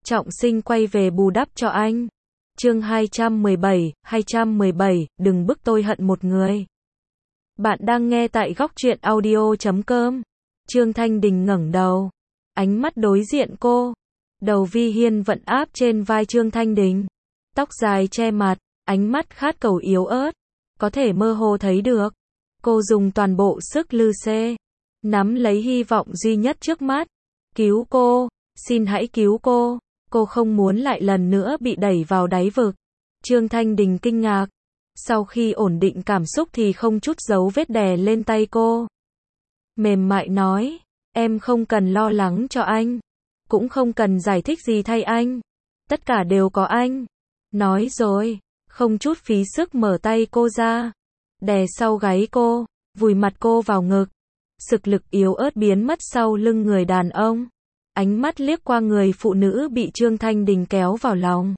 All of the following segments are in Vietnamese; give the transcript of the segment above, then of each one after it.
trọng sinh quay về bù đắp cho anh. Chương 217, đừng bức tôi hận một người. Bạn đang nghe tại góc truyện audio.com. Trương Thanh Đình ngẩng đầu, ánh mắt đối diện cô. Đầu Vi Hiên vẫn áp trên vai Trương Thanh Đình, tóc dài che mặt, ánh mắt khát cầu yếu ớt, có thể mơ hồ thấy được. Cô dùng toàn bộ sức lư xê, nắm lấy hy vọng duy nhất trước mắt. Cứu cô, xin hãy cứu cô. Cô không muốn lại lần nữa bị đẩy vào đáy vực. Trương Thanh Đình kinh ngạc. Sau khi ổn định cảm xúc thì không chút dấu vết đè lên tay cô. Mềm mại nói, em không cần lo lắng cho anh. Cũng không cần giải thích gì thay anh. Tất cả đều có anh. Nói rồi, không chút phí sức mở tay cô ra. Đè sau gáy cô, vùi mặt cô vào ngực. Sực lực yếu ớt biến mất sau lưng người đàn ông. Ánh mắt liếc qua người phụ nữ bị Trương Thanh Đình kéo vào lòng.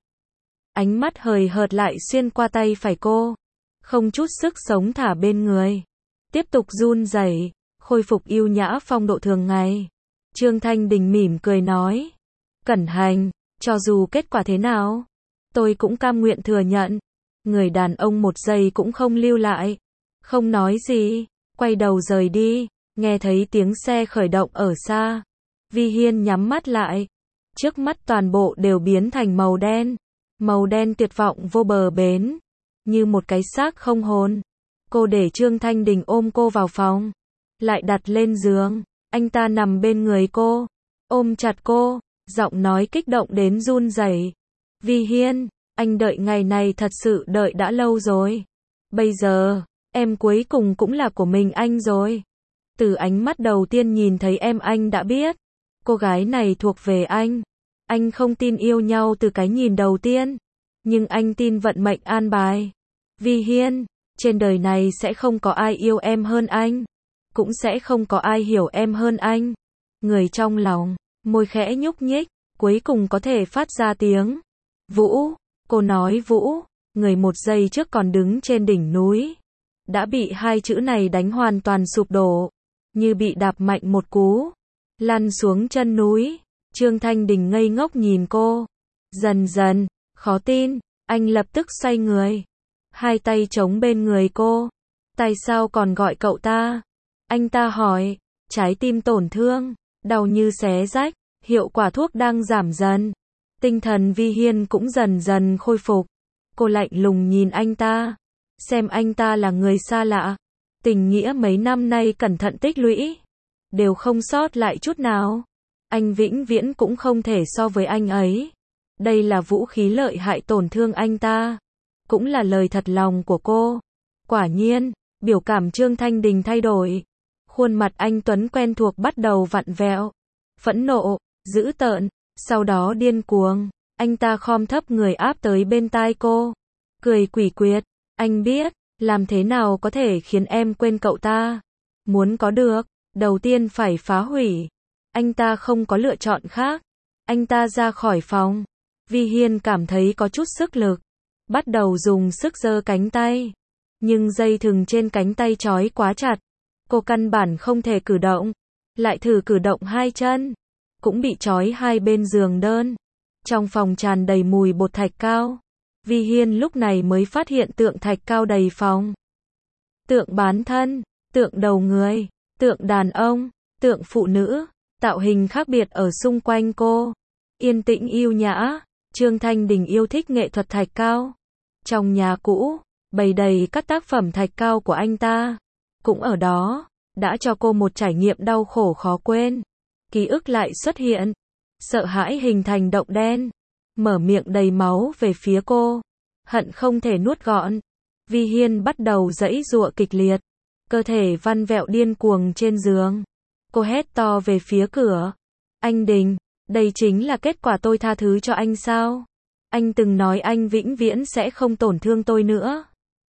Ánh mắt hời hợt lại xuyên qua tay phải cô. Không chút sức sống thả bên người. Tiếp tục run rẩy, khôi phục yêu nhã phong độ thường ngày. Trương Thanh Đình mỉm cười nói. Cẩn hành, cho dù kết quả thế nào, tôi cũng cam nguyện thừa nhận. Người đàn ông một giây cũng không lưu lại. Không nói gì, quay đầu rời đi. Nghe thấy tiếng xe khởi động ở xa. Vi Hiên nhắm mắt lại. Trước mắt toàn bộ đều biến thành màu đen. Màu đen tuyệt vọng vô bờ bến. Như một cái xác không hồn. Cô để Trương Thanh Đình ôm cô vào phòng. Lại đặt lên giường. Anh ta nằm bên người cô. Ôm chặt cô. Giọng nói kích động đến run rẩy. Vi Hiên, anh đợi ngày này thật sự đợi đã lâu rồi. Bây giờ, em cuối cùng cũng là của mình anh rồi. Từ ánh mắt đầu tiên nhìn thấy em anh đã biết. Cô gái này thuộc về anh. Anh không tin yêu nhau từ cái nhìn đầu tiên. Nhưng anh tin vận mệnh an bài. Vi Hiên, trên đời này sẽ không có ai yêu em hơn anh. Cũng sẽ không có ai hiểu em hơn anh. Người trong lòng, môi khẽ nhúc nhích, cuối cùng có thể phát ra tiếng. Vũ, cô nói Vũ, người một giây trước còn đứng trên đỉnh núi. Đã bị hai chữ này đánh hoàn toàn sụp đổ. Như bị đạp mạnh một cú. Lăn xuống chân núi. Trương Thanh Đình ngây ngốc nhìn cô. Dần dần, khó tin, anh lập tức xoay người. Hai tay chống bên người cô. Tại sao còn gọi cậu ta? Anh ta hỏi. Trái tim tổn thương, đau như xé rách, hiệu quả thuốc đang giảm dần. Tinh thần Vi Hiên cũng dần dần khôi phục. Cô lạnh lùng nhìn anh ta. Xem anh ta là người xa lạ. Tình nghĩa mấy năm nay cẩn thận tích lũy. Đều không sót lại chút nào. Anh vĩnh viễn cũng không thể so với anh ấy. Đây là vũ khí lợi hại tổn thương anh ta. Cũng là lời thật lòng của cô. Quả nhiên, biểu cảm Trương Thanh Đình thay đổi. Khuôn mặt anh tuấn quen thuộc bắt đầu vặn vẹo. Phẫn nộ, dữ tợn, sau đó điên cuồng. Anh ta khom thấp người áp tới bên tai cô. Cười quỷ quyệt. Anh biết, làm thế nào có thể khiến em quên cậu ta. Muốn có được, đầu tiên phải phá hủy. Anh ta không có lựa chọn khác. Anh ta ra khỏi phòng. Vi Hiên cảm thấy có chút sức lực. Bắt đầu dùng sức giơ cánh tay. Nhưng dây thừng trên cánh tay trói quá chặt. Cô căn bản không thể cử động. Lại thử cử động hai chân. Cũng bị trói hai bên giường đơn. Trong phòng tràn đầy mùi bột thạch cao. Vi Hiên lúc này mới phát hiện tượng thạch cao đầy phòng. Tượng bán thân, tượng đầu người, tượng đàn ông, tượng phụ nữ, tạo hình khác biệt ở xung quanh cô. Yên tĩnh yêu nhã, Trương Thanh Đình yêu thích nghệ thuật thạch cao. Trong nhà cũ, bày đầy các tác phẩm thạch cao của anh ta. Cũng ở đó, đã cho cô một trải nghiệm đau khổ khó quên. Ký ức lại xuất hiện. Sợ hãi hình thành động đen. Mở miệng đầy máu về phía cô. Hận không thể nuốt gọn. Vi Hiên bắt đầu giãy giụa kịch liệt. Cơ thể vặn vẹo điên cuồng trên giường. Cô hét to về phía cửa. Anh Đình, đây chính là kết quả tôi tha thứ cho anh sao? Anh từng nói anh vĩnh viễn sẽ không tổn thương tôi nữa.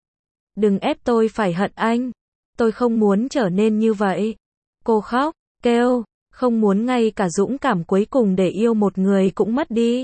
Đừng ép tôi phải hận anh. Tôi không muốn trở nên như vậy. Cô khóc, kêu, không muốn ngay cả dũng cảm cuối cùng để yêu một người cũng mất đi.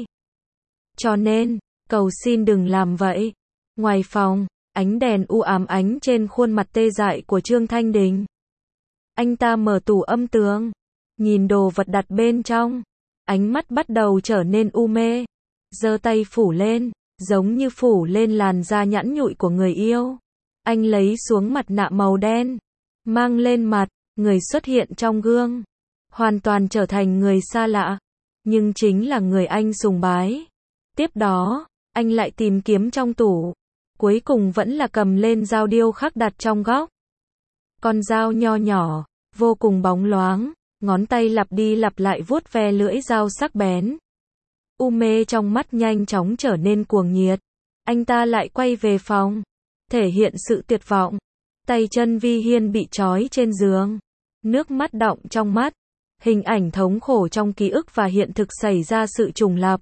Cho nên, cầu xin đừng làm vậy. Ngoài phòng, ánh đèn u ám ánh trên khuôn mặt tê dại của Trương Thanh Đình. Anh ta mở tủ âm tường, nhìn đồ vật đặt bên trong. ánh mắt bắt đầu trở nên u mê, giơ tay phủ lên, giống như phủ lên làn da nhẵn nhụi của người yêu. Anh lấy xuống mặt nạ màu đen, mang lên mặt, người xuất hiện trong gương, hoàn toàn trở thành người xa lạ, nhưng chính là người anh sùng bái. Tiếp đó, anh lại tìm kiếm trong tủ, cuối cùng vẫn là cầm lên dao điêu khắc đặt trong góc. Con dao nho nhỏ, vô cùng bóng loáng, ngón tay lặp đi lặp lại vuốt ve lưỡi dao sắc bén. U mê trong mắt nhanh chóng trở nên cuồng nhiệt. Anh ta lại quay về phòng, thể hiện sự tuyệt vọng. Tay chân Vi Hiên bị trói trên giường, nước mắt đọng trong mắt. Hình ảnh thống khổ trong ký ức và hiện thực xảy ra sự trùng lặp.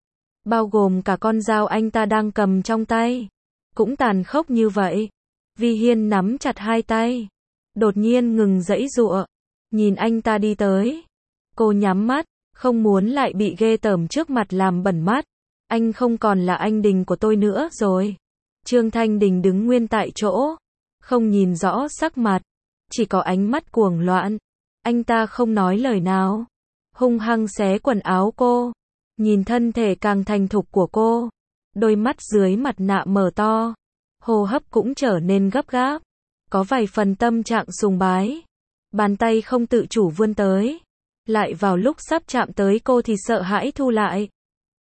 Bao gồm cả con dao anh ta đang cầm trong tay. Cũng tàn khốc như vậy. Vi Hiên nắm chặt hai tay, đột nhiên ngừng giãy giụa, nhìn anh ta đi tới. Cô nhắm mắt, không muốn lại bị ghê tởm trước mặt làm bẩn mắt. Anh không còn là anh Đình của tôi nữa rồi. Trương Thanh Đình đứng nguyên tại chỗ, không nhìn rõ sắc mặt, chỉ có ánh mắt cuồng loạn. Anh ta không nói lời nào, hung hăng xé quần áo cô, nhìn thân thể càng thành thục của cô, đôi mắt dưới mặt nạ mở to, hô hấp cũng trở nên gấp gáp, có vài phần tâm trạng sùng bái. Bàn tay không tự chủ vươn tới, lại vào lúc sắp chạm tới cô thì sợ hãi thu lại.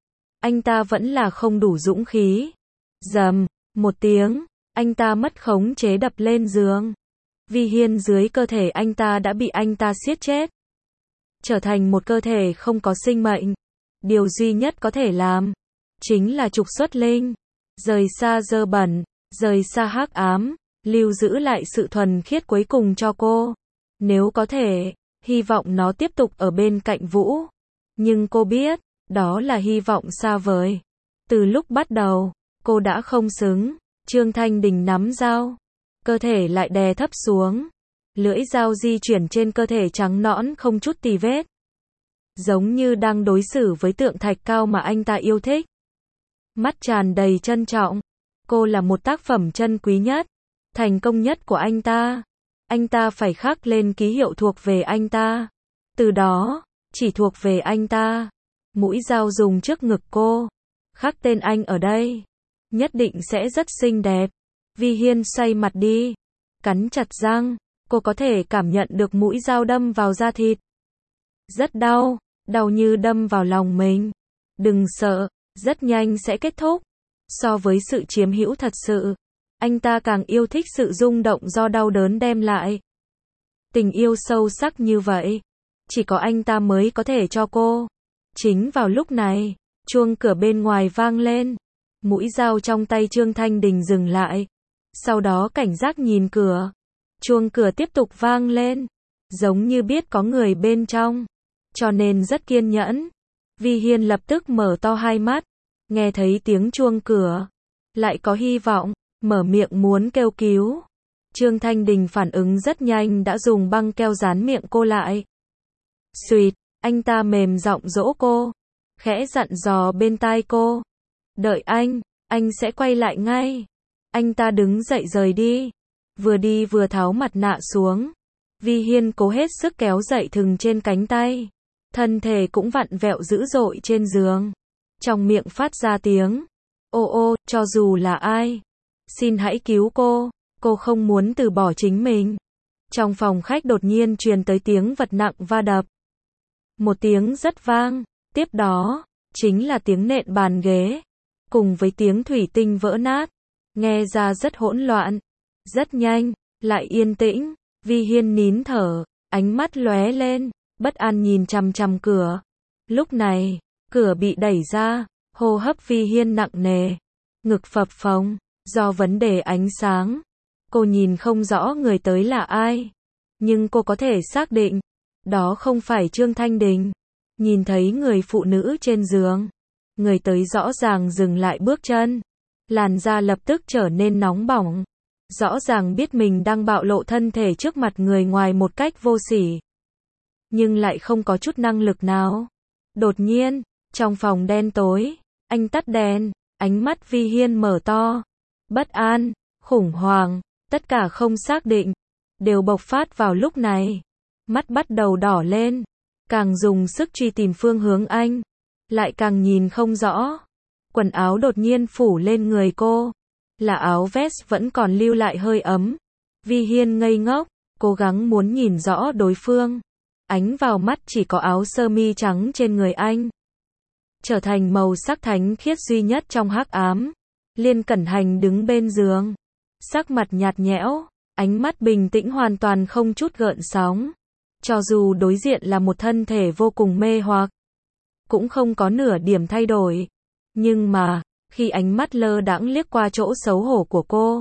Anh ta vẫn là không đủ dũng khí. Rầm, một tiếng, anh ta mất khống chế đập lên giường. Vi Hiên dưới cơ thể anh ta đã bị anh ta siết chết, trở thành một cơ thể không có sinh mệnh. Điều duy nhất có thể làm, chính là trục xuất linh, rời xa dơ bẩn, rời xa hắc ám, lưu giữ lại sự thuần khiết cuối cùng cho cô. Nếu có thể, hy vọng nó tiếp tục ở bên cạnh Vũ. Nhưng cô biết, đó là hy vọng xa vời. Từ lúc bắt đầu, cô đã không xứng. Trương Thanh Đình nắm dao, cơ thể lại đè thấp xuống. Lưỡi dao di chuyển trên cơ thể trắng nõn không chút tì vết. Giống như đang đối xử với tượng thạch cao mà anh ta yêu thích. Mắt tràn đầy trân trọng. Cô là một tác phẩm chân quý nhất, thành công nhất của anh ta. Anh ta phải khắc lên ký hiệu thuộc về anh ta. Từ đó, chỉ thuộc về anh ta. Mũi dao dùng trước ngực cô, khắc tên anh ở đây. Nhất định sẽ rất xinh đẹp. Vi Hiên xoay mặt đi, cắn chặt răng. Cô có thể cảm nhận được mũi dao đâm vào da thịt. Rất đau, đau như đâm vào lòng mình. Đừng sợ, rất nhanh sẽ kết thúc. So với sự chiếm hữu thật sự, anh ta càng yêu thích sự rung động do đau đớn đem lại. Tình yêu sâu sắc như vậy, chỉ có anh ta mới có thể cho cô. Chính vào lúc này, chuông cửa bên ngoài vang lên. Mũi dao trong tay Trương Thanh Đình dừng lại. Sau đó cảnh giác nhìn cửa. Chuông cửa tiếp tục vang lên, giống như biết có người bên trong, cho nên rất kiên nhẫn. Vi Hiên lập tức mở to hai mắt, nghe thấy tiếng chuông cửa, lại có hy vọng, mở miệng muốn kêu cứu. Trương Thanh Đình phản ứng rất nhanh đã dùng băng keo dán miệng cô lại. Xuyệt, anh ta mềm giọng dỗ cô, khẽ dặn dò bên tai cô. Đợi anh sẽ quay lại ngay. Anh ta đứng dậy rời đi. Vừa đi vừa tháo mặt nạ xuống. Vi Hiên cố hết sức kéo dậy thừng trên cánh tay. Thân thể cũng vặn vẹo dữ dội trên giường. Trong miệng phát ra tiếng. Ô ô, cho dù là ai. Xin hãy cứu cô. Cô không muốn từ bỏ chính mình. Trong phòng khách đột nhiên truyền tới tiếng vật nặng va đập. Một tiếng rất vang. Tiếp đó, chính là tiếng nện bàn ghế. Cùng với tiếng thủy tinh vỡ nát. Nghe ra rất hỗn loạn. Rất nhanh, lại yên tĩnh. Vi Hiên nín thở, ánh mắt lóe lên, bất an nhìn chằm chằm cửa. Lúc này, cửa bị đẩy ra, hô hấp Vi Hiên nặng nề, ngực phập phồng, do vấn đề ánh sáng. Cô nhìn không rõ người tới là ai, nhưng cô có thể xác định, đó không phải Trương Thanh Đình. Nhìn thấy người phụ nữ trên giường, người tới rõ ràng dừng lại bước chân, làn da lập tức trở nên nóng bỏng. Rõ ràng biết mình đang bạo lộ thân thể trước mặt người ngoài một cách vô sỉ, nhưng lại không có chút năng lực nào. Đột nhiên, trong phòng đen tối, anh tắt đèn, ánh mắt Vi Hiên mở to. Bất an, khủng hoảng, tất cả không xác định, đều bộc phát vào lúc này. Mắt bắt đầu đỏ lên, càng dùng sức truy tìm phương hướng anh, lại càng nhìn không rõ. Quần áo đột nhiên phủ lên người cô, là áo vest vẫn còn lưu lại hơi ấm. Vi Hiên ngây ngốc, cố gắng muốn nhìn rõ đối phương. Ánh vào mắt chỉ có áo sơ mi trắng trên người anh, trở thành màu sắc thánh khiết duy nhất trong hắc ám. Liên Cẩn Hành đứng bên giường, sắc mặt nhạt nhẽo, ánh mắt bình tĩnh hoàn toàn không chút gợn sóng. Cho dù đối diện là một thân thể vô cùng mê hoặc, cũng không có nửa điểm thay đổi. Nhưng mà, khi ánh mắt lơ đãng liếc qua chỗ xấu hổ của cô,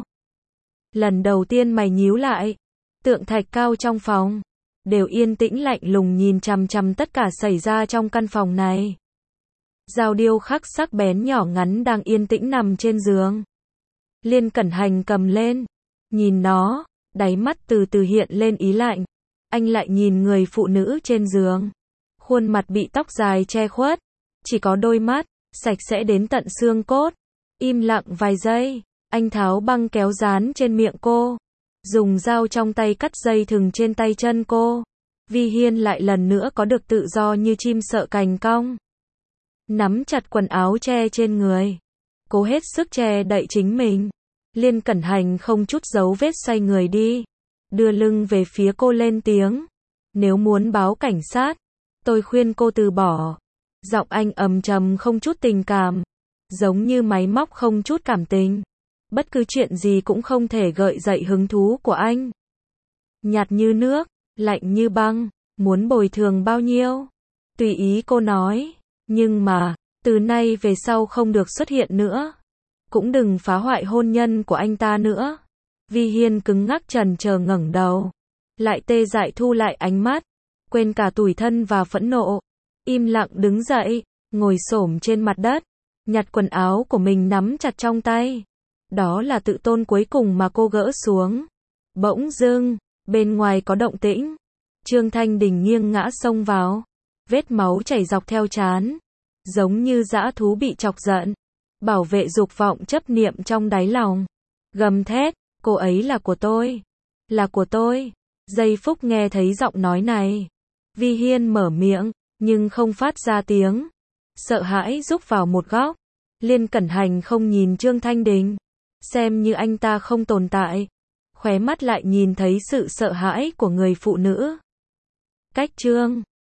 lần đầu tiên mày nhíu lại. Tượng thạch cao trong phòng đều yên tĩnh lạnh lùng nhìn chằm chằm tất cả xảy ra trong căn phòng này. Dao điêu khắc sắc bén nhỏ ngắn đang yên tĩnh nằm trên giường. Liên Cẩn Hành cầm lên, nhìn nó, đáy mắt từ từ hiện lên ý lạnh. Anh lại nhìn người phụ nữ trên giường, khuôn mặt bị tóc dài che khuất, chỉ có đôi mắt sạch sẽ đến tận xương cốt. Im lặng vài giây, anh tháo băng kéo dán trên miệng cô, dùng dao trong tay cắt dây thừng trên tay chân cô. Vi Hiên lại lần nữa có được tự do như chim sợ cành cong. Nắm chặt quần áo che trên người, cố hết sức che đậy chính mình. Liên Cẩn Hành không chút dấu vết xoay người đi, đưa lưng về phía cô lên tiếng. Nếu muốn báo cảnh sát, tôi khuyên cô từ bỏ. Giọng anh ầm trầm không chút tình cảm, giống như máy móc không chút cảm tình. Bất cứ chuyện gì cũng không thể gợi dậy hứng thú của anh. Nhạt như nước, lạnh như băng, muốn bồi thường bao nhiêu? Tùy ý cô nói, nhưng mà, từ nay về sau không được xuất hiện nữa. Cũng đừng phá hoại hôn nhân của anh ta nữa. Vi Hiên cứng ngắc trần chờ ngẩng đầu, lại tê dại thu lại ánh mắt, quên cả tủi thân và phẫn nộ. Im lặng đứng dậy, ngồi xổm trên mặt đất, nhặt quần áo của mình nắm chặt trong tay. Đó là tự tôn cuối cùng mà cô gỡ xuống. Bỗng dưng, bên ngoài có động tĩnh. Trương Thanh Đình nghiêng ngã xông vào, vết máu chảy dọc theo trán, giống như dã thú bị chọc giận. Bảo vệ dục vọng chấp niệm trong đáy lòng, gầm thét, cô ấy là của tôi, là của tôi. Giây phút nghe thấy giọng nói này, Vi Hiên mở miệng, nhưng không phát ra tiếng. Sợ hãi rúc vào một góc. Liên Cẩn Hành không nhìn Trương Thanh Đình, xem như anh ta không tồn tại. Khóe mắt lại nhìn thấy sự sợ hãi của người phụ nữ. Cách Trương